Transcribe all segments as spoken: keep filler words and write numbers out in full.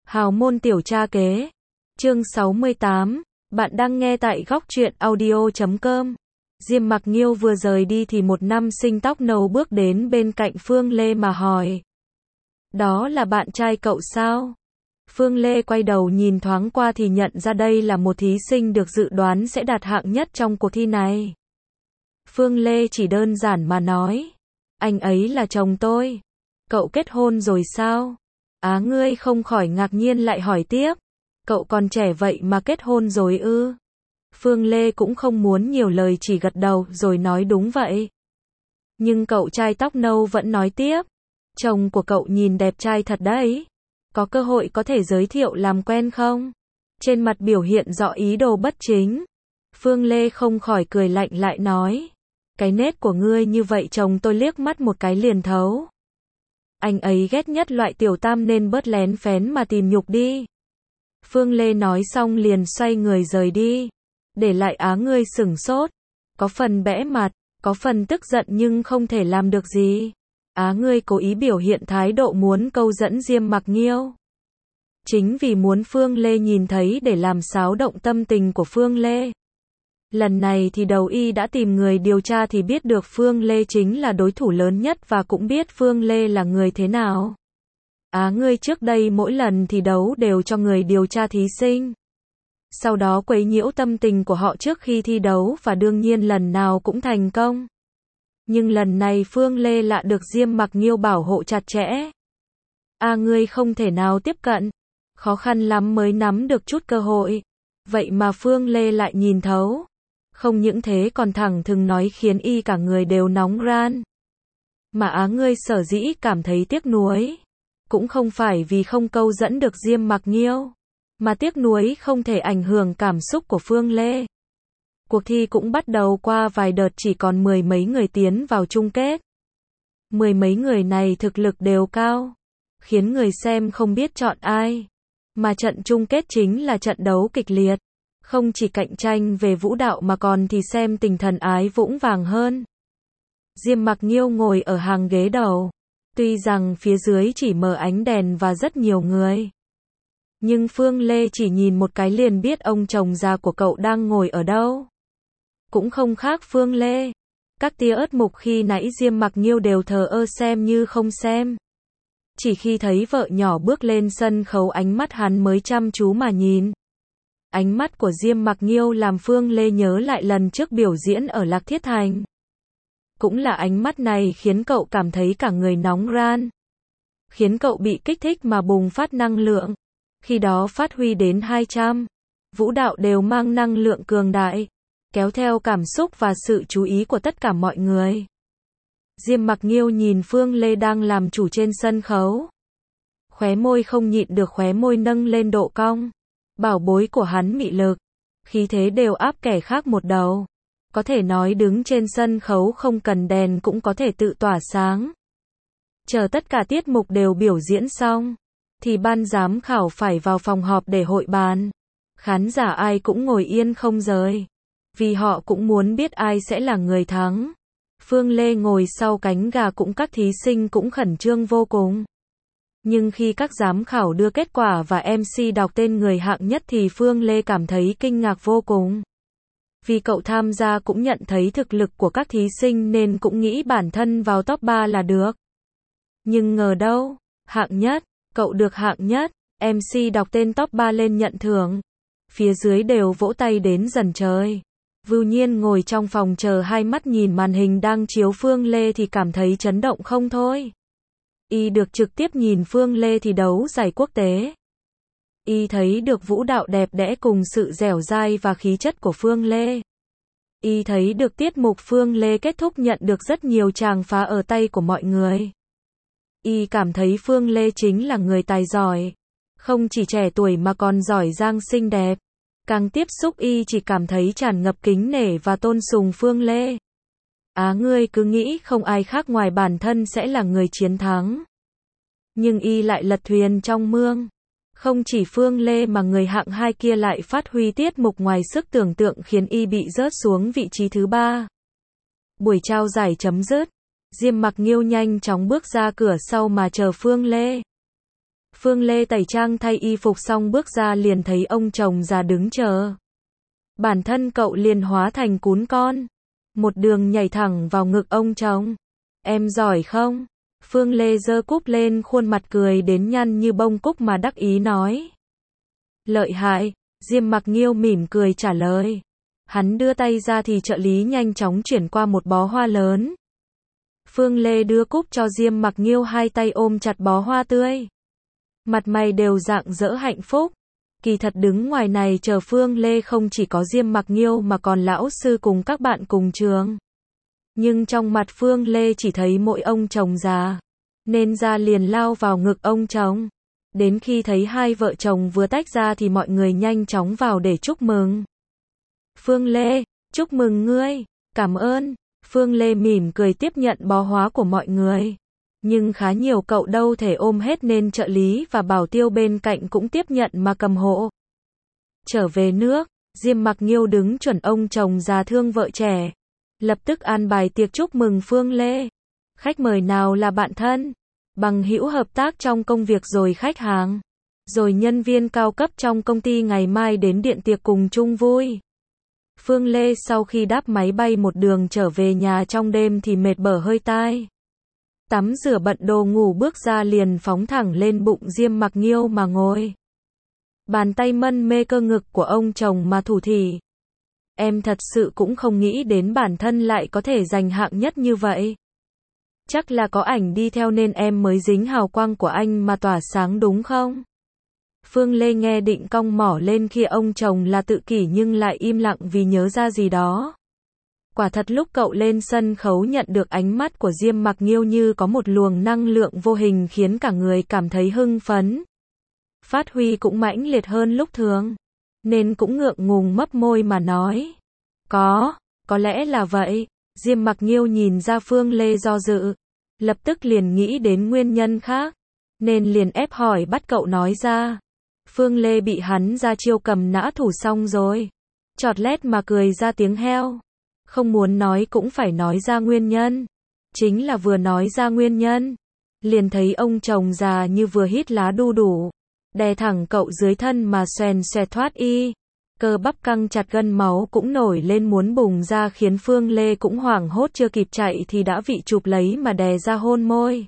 Hào môn tiểu cha kế. Chương sáu mươi tám. Bạn đang nghe tại góc truyện audio chấm com. Diêm Mặc Nghiêu vừa rời đi thì một nam sinh tóc nâu bước đến bên cạnh Phương Lê mà hỏi. Đó là bạn trai cậu sao? Phương Lê quay đầu nhìn thoáng qua thì nhận ra đây là một thí sinh được dự đoán sẽ đạt hạng nhất trong cuộc thi này. Phương Lê chỉ đơn giản mà nói. Anh ấy là chồng tôi. Cậu kết hôn rồi sao? Á ngươi không khỏi ngạc nhiên lại hỏi tiếp. Cậu còn trẻ vậy mà kết hôn rồi ư? Phương Lê cũng không muốn nhiều lời chỉ gật đầu rồi nói đúng vậy. Nhưng cậu trai tóc nâu vẫn nói tiếp. Chồng của cậu nhìn đẹp trai thật đấy. Có cơ hội có thể giới thiệu làm quen không? Trên mặt biểu hiện rõ ý đồ bất chính. Phương Lê không khỏi cười lạnh lại nói. Cái nết của ngươi như vậy chồng tôi liếc mắt một cái liền thấu. Anh ấy ghét nhất loại tiểu tam nên bớt lén phén mà tìm nhục đi. Phương Lê nói xong liền xoay người rời đi. Để lại Á ngươi sửng sốt. Có phần bẽ mặt, có phần tức giận nhưng không thể làm được gì. Á ngươi cố ý biểu hiện thái độ muốn câu dẫn Diêm Mặc Nghiêu. Chính vì muốn Phương Lê nhìn thấy để làm xáo động tâm tình của Phương Lê. Lần này thì đầu y đã tìm người điều tra thì biết được Phương Lê chính là đối thủ lớn nhất và cũng biết Phương Lê là người thế nào. Á ngươi trước đây mỗi lần thi đấu đều cho người điều tra thí sinh. Sau đó quấy nhiễu tâm tình của họ trước khi thi đấu và đương nhiên lần nào cũng thành công. Nhưng lần này Phương Lê lại được Diêm Mặc Nghiêu bảo hộ chặt chẽ. A ngươi không thể nào tiếp cận. Khó khăn lắm mới nắm được chút cơ hội. Vậy mà Phương Lê lại nhìn thấu. Không những thế còn thẳng thừng nói khiến y cả người đều nóng ran. Mà Á ngươi sở dĩ cảm thấy tiếc nuối. Cũng không phải vì không câu dẫn được Diêm Mặc Nghiêu. Mà tiếc nuối không thể ảnh hưởng cảm xúc của Phương Lê. Cuộc thi cũng bắt đầu qua vài đợt chỉ còn mười mấy người tiến vào chung kết. Mười mấy người này thực lực đều cao. Khiến người xem không biết chọn ai. Mà trận chung kết chính là trận đấu kịch liệt. Không chỉ cạnh tranh về vũ đạo mà còn thì xem tình thần ái vũng vàng hơn. Diêm Mặc Nghiêu ngồi ở hàng ghế đầu. Tuy rằng phía dưới chỉ mờ ánh đèn và rất nhiều người. Nhưng Phương Lê chỉ nhìn một cái liền biết ông chồng già của cậu đang ngồi ở đâu. Cũng không khác Phương Lê. Các tia ớt mục khi nãy Diêm Mặc Nghiêu đều thờ ơ xem như không xem. Chỉ khi thấy vợ nhỏ bước lên sân khấu ánh mắt hắn mới chăm chú mà nhìn. Ánh mắt của Diêm Mặc Nghiêu làm Phương Lê nhớ lại lần trước biểu diễn ở Lạc Thiết Thành. Cũng là ánh mắt này khiến cậu cảm thấy cả người nóng ran. Khiến cậu bị kích thích mà bùng phát năng lượng. Khi đó phát huy đến hai trăm. Vũ đạo đều mang năng lượng cường đại. Kéo theo cảm xúc và sự chú ý của tất cả mọi người. Diêm Mặc Nghiêu nhìn Phương Lê đang làm chủ trên sân khấu. Khóe môi không nhịn được khóe môi nâng lên độ cong. Bảo bối của hắn mị lực. Khí thế đều áp kẻ khác một đầu. Có thể nói đứng trên sân khấu không cần đèn cũng có thể tự tỏa sáng. Chờ tất cả tiết mục đều biểu diễn xong. Thì ban giám khảo phải vào phòng họp để hội bàn. Khán giả ai cũng ngồi yên không rời. Vì họ cũng muốn biết ai sẽ là người thắng. Phương Lê ngồi sau cánh gà cũng các thí sinh cũng khẩn trương vô cùng. Nhưng khi các giám khảo đưa kết quả và em xê đọc tên người hạng nhất thì Phương Lê cảm thấy kinh ngạc vô cùng. Vì cậu tham gia cũng nhận thấy thực lực của các thí sinh nên cũng nghĩ bản thân vào top ba là được. Nhưng ngờ đâu, hạng nhất, cậu được hạng nhất, em xê đọc tên top ba lên nhận thưởng. Phía dưới đều vỗ tay đến dần trời. Vưu Nhiên ngồi trong phòng chờ hai mắt nhìn màn hình đang chiếu Phương Lê thì cảm thấy chấn động không thôi. Y được trực tiếp nhìn Phương Lê thi đấu giải quốc tế. Y thấy được vũ đạo đẹp đẽ cùng sự dẻo dai và khí chất của Phương Lê. Y thấy được tiết mục Phương Lê kết thúc nhận được rất nhiều tràng phá ở tay của mọi người. Y cảm thấy Phương Lê chính là người tài giỏi. Không chỉ trẻ tuổi mà còn giỏi giang xinh đẹp. Càng tiếp xúc y chỉ cảm thấy tràn ngập kính nể và tôn sùng Phương Lê. Á ngươi cứ nghĩ không ai khác ngoài bản thân sẽ là người chiến thắng. Nhưng y lại lật thuyền trong mương. Không chỉ Phương Lê mà người hạng hai kia lại phát huy tiết mục ngoài sức tưởng tượng khiến y bị rớt xuống vị trí thứ ba. Buổi trao giải chấm dứt. Diêm Mặc Nghiêu nhanh chóng bước ra cửa sau mà chờ Phương Lê. Phương Lê tẩy trang thay y phục xong bước ra liền thấy ông chồng già đứng chờ. Bản thân cậu liền hóa thành cún con. Một đường nhảy thẳng vào ngực ông chồng. Em giỏi không? Phương Lê giơ cúp lên khuôn mặt cười đến nhăn như bông cúc mà đắc ý nói. Lợi hại, Diêm Mặc Nghiêu mỉm cười trả lời. Hắn đưa tay ra thì trợ lý nhanh chóng chuyển qua một bó hoa lớn. Phương Lê đưa cúp cho Diêm Mặc Nghiêu, hai tay ôm chặt bó hoa tươi. Mặt mày đều rạng rỡ hạnh phúc. Kỳ thật đứng ngoài này chờ Phương Lê không chỉ có Diêm Mặc Nghiêu mà còn lão sư cùng các bạn cùng trường. Nhưng trong mặt Phương Lê chỉ thấy mỗi ông chồng già. Nên ra liền lao vào ngực ông chồng. Đến khi thấy hai vợ chồng vừa tách ra thì mọi người nhanh chóng vào để chúc mừng. Phương Lê, chúc mừng ngươi, cảm ơn. Phương Lê mỉm cười tiếp nhận bó hoa của mọi người. Nhưng khá nhiều cậu đâu thể ôm hết nên trợ lý và bảo tiêu bên cạnh cũng tiếp nhận mà cầm hộ. Trở về nước, Diêm Mặc Nghiêu đứng chuẩn ông chồng già thương vợ trẻ. Lập tức an bài tiệc chúc mừng Phương Lê. Khách mời nào là bạn thân, bằng hữu hợp tác trong công việc rồi khách hàng, rồi nhân viên cao cấp trong công ty ngày mai đến điện tiệc cùng chung vui. Phương Lê sau khi đáp máy bay một đường trở về nhà trong đêm thì mệt bở hơi tai. Tắm rửa bận đồ ngủ bước ra liền phóng thẳng lên bụng Diêm Mặc Nghiêu mà ngồi. Bàn tay mân mê cơ ngực của ông chồng mà thủ thỉ. Em thật sự cũng không nghĩ đến bản thân lại có thể giành hạng nhất như vậy. Chắc là có ảnh đi theo nên em mới dính hào quang của anh mà tỏa sáng đúng không? Phương Lê nghe định cong mỏ lên khi ông chồng là tự kỷ nhưng lại im lặng vì nhớ ra gì đó. Quả thật lúc cậu lên sân khấu nhận được ánh mắt của Diêm Mặc Nghiêu như có một luồng năng lượng vô hình khiến cả người cảm thấy hưng phấn. Phát huy cũng mãnh liệt hơn lúc thường. Nên cũng ngượng ngùng mấp môi mà nói. Có, có lẽ là vậy. Diêm Mặc Nghiêu nhìn ra Phương Lê do dự. Lập tức liền nghĩ đến nguyên nhân khác. Nên liền ép hỏi bắt cậu nói ra. Phương Lê bị hắn ra chiêu cầm nã thủ xong rồi. Chọt lét mà cười ra tiếng heo. Không muốn nói cũng phải nói ra nguyên nhân. Chính là vừa nói ra nguyên nhân. Liền thấy ông chồng già như vừa hít lá đu đủ. Đè thẳng cậu dưới thân mà xoèn xoẹt thoát y. Cơ bắp căng chặt gân máu cũng nổi lên muốn bùng ra khiến Phương Lê cũng hoảng hốt chưa kịp chạy thì đã bị chụp lấy mà đè ra hôn môi.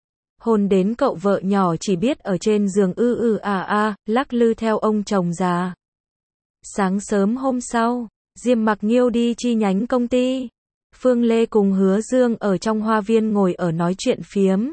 Hôn đến cậu vợ nhỏ chỉ biết ở trên giường ư ư à à, lắc lư theo ông chồng già. Sáng sớm hôm sau, Diêm Mặc Nghiêu đi chi nhánh công ty. Phương Lê cùng Hứa Dương ở trong hoa viên ngồi ở nói chuyện phiếm.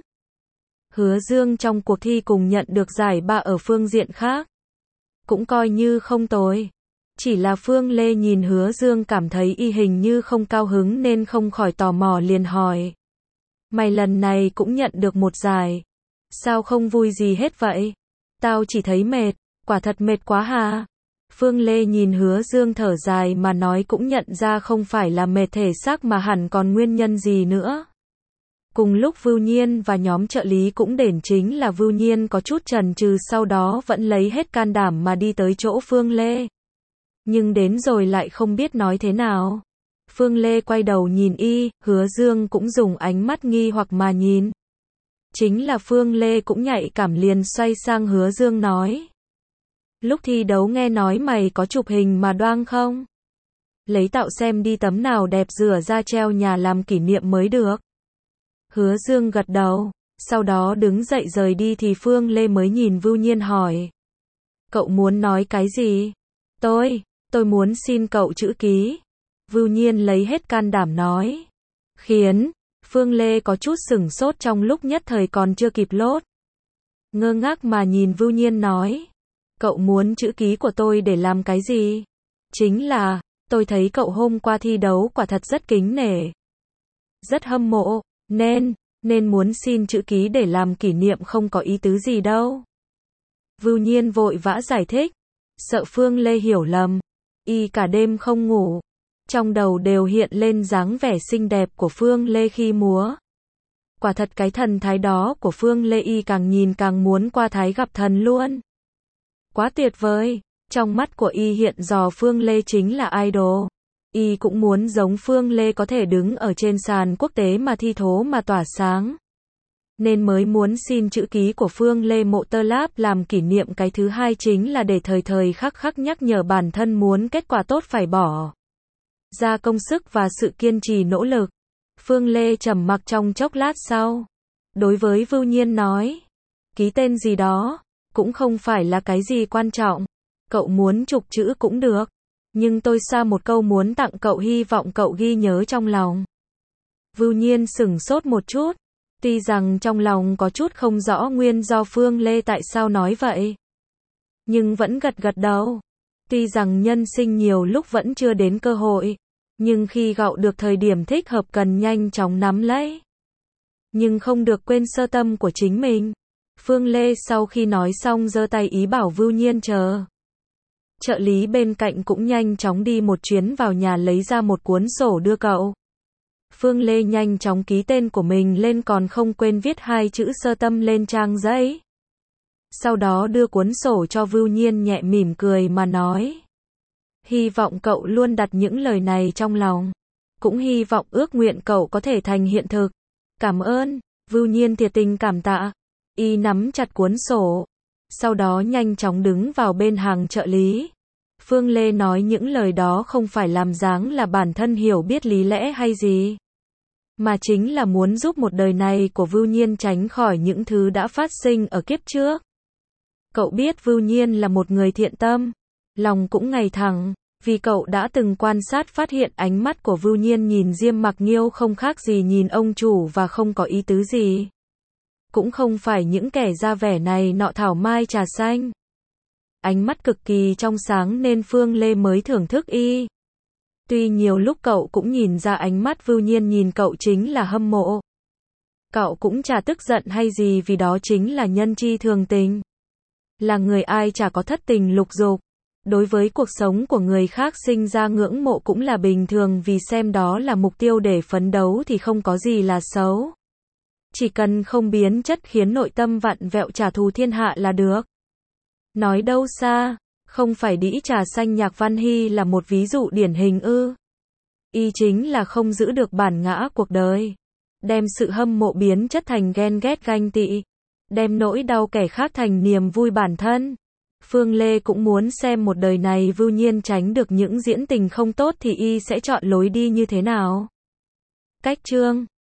Hứa Dương trong cuộc thi cùng nhận được giải ba ở phương diện khác. Cũng coi như không tồi. Chỉ là Phương Lê nhìn Hứa Dương cảm thấy y hình như không cao hứng nên không khỏi tò mò liền hỏi. Mày lần này cũng nhận được một giải. Sao không vui gì hết vậy? Tao chỉ thấy mệt, quả thật mệt quá hà. Phương Lê nhìn Hứa Dương thở dài mà nói cũng nhận ra không phải là mệt thể xác mà hẳn còn nguyên nhân gì nữa. Cùng lúc Vưu Nhiên và nhóm trợ lý cũng đến chính là Vưu Nhiên có chút chần chừ sau đó vẫn lấy hết can đảm mà đi tới chỗ Phương Lê. Nhưng đến rồi lại không biết nói thế nào. Phương Lê quay đầu nhìn y, Hứa Dương cũng dùng ánh mắt nghi hoặc mà nhìn. Chính là Phương Lê cũng nhạy cảm liền xoay sang Hứa Dương nói. Lúc thi đấu nghe nói mày có chụp hình mà đoan không? Lấy tạo xem đi tấm nào đẹp rửa ra treo nhà làm kỷ niệm mới được. Hứa Dương gật đầu, sau đó đứng dậy rời đi thì Phương Lê mới nhìn Vưu Nhiên hỏi. Cậu muốn nói cái gì? Tôi, tôi muốn xin cậu chữ ký. Vưu Nhiên lấy hết can đảm nói. Khiến Phương Lê có chút sửng sốt trong lúc nhất thời còn chưa kịp lốt. Ngơ ngác mà nhìn Vưu Nhiên nói. Cậu muốn chữ ký của tôi để làm cái gì? Chính là, tôi thấy cậu hôm qua thi đấu quả thật rất kính nể. Rất hâm mộ, nên, nên muốn xin chữ ký để làm kỷ niệm không có ý tứ gì đâu. Vưu Nhiên vội vã giải thích. Sợ Phương Lê hiểu lầm. Y cả đêm không ngủ. Trong đầu đều hiện lên dáng vẻ xinh đẹp của Phương Lê khi múa. Quả thật cái thần thái đó của Phương Lê y càng nhìn càng muốn qua thái gặp thần luôn. Quá tuyệt vời, trong mắt của y hiện giờ Phương Lê chính là idol. Y cũng muốn giống Phương Lê có thể đứng ở trên sàn quốc tế mà thi thố mà tỏa sáng. nên mới muốn xin chữ ký của Phương Lê Mộ Tơ Láp làm kỷ niệm. Cái thứ hai chính là để thời thời khắc khắc nhắc nhở bản thân muốn kết quả tốt phải bỏ ra công sức và sự kiên trì nỗ lực. Phương Lê trầm mặc trong chốc lát sau. Đối với Vưu Nhiên nói, ký tên gì đó, cũng không phải là cái gì quan trọng. Cậu muốn chục chữ cũng được. Nhưng tôi xa một câu muốn tặng cậu, hy vọng cậu ghi nhớ trong lòng. Vưu Nhiên sửng sốt một chút. Tuy rằng trong lòng có chút không rõ nguyên do Phương Lê tại sao nói vậy, nhưng vẫn gật gật đầu. Tuy rằng nhân sinh nhiều lúc vẫn chưa đến cơ hội, nhưng khi gạo được thời điểm thích hợp cần nhanh chóng nắm lấy. Nhưng không được quên sơ tâm của chính mình. Phương Lê sau khi nói xong giơ tay ý bảo Vưu Nhiên chờ. Trợ lý bên cạnh cũng nhanh chóng đi một chuyến vào nhà lấy ra một cuốn sổ đưa cậu. Phương Lê nhanh chóng ký tên của mình lên, còn không quên viết hai chữ sơ tâm lên trang giấy. Sau đó đưa cuốn sổ cho Vưu Nhiên, nhẹ mỉm cười mà nói. Hy vọng cậu luôn đặt những lời này trong lòng. Cũng hy vọng ước nguyện cậu có thể thành hiện thực. Cảm ơn. Vưu Nhiên thiệt tình cảm tạ. Y nắm chặt cuốn sổ. Sau đó nhanh chóng đứng vào bên hàng trợ lý. Phương Lê nói những lời đó không phải làm dáng là bản thân hiểu biết lý lẽ hay gì, mà chính là muốn giúp một đời này của Vưu Nhiên tránh khỏi những thứ đã phát sinh ở kiếp trước. Cậu biết Vưu Nhiên là một người thiện tâm, lòng cũng ngày thẳng, vì cậu đã từng quan sát phát hiện ánh mắt của Vưu Nhiên nhìn Diêm Mặc Nghiêu không khác gì nhìn ông chủ và không có ý tứ gì. Cũng không phải những kẻ ra vẻ này nọ thảo mai trà xanh. Ánh mắt cực kỳ trong sáng nên Phương Lê mới thưởng thức y. Tuy nhiều lúc cậu cũng nhìn ra ánh mắt Vưu Nhiên nhìn cậu chính là hâm mộ. Cậu cũng chả tức giận hay gì vì đó chính là nhân chi thường tình. Là người ai chả có thất tình lục dục. Đối với cuộc sống của người khác sinh ra ngưỡng mộ cũng là bình thường, vì xem đó là mục tiêu để phấn đấu thì không có gì là xấu. Chỉ cần không biến chất khiến nội tâm vặn vẹo trả thù thiên hạ là được. Nói đâu xa, không phải đĩ trà xanh Nhạc Văn Hy là một ví dụ điển hình ư? Y chính là không giữ được bản ngã cuộc đời, đem sự hâm mộ biến chất thành ghen ghét ganh tị, đem nỗi đau kẻ khác thành niềm vui bản thân. Phương Lê cũng muốn xem một đời này Vưu Nhiên tránh được những diễn tình không tốt thì y sẽ chọn lối đi như thế nào. Cách chương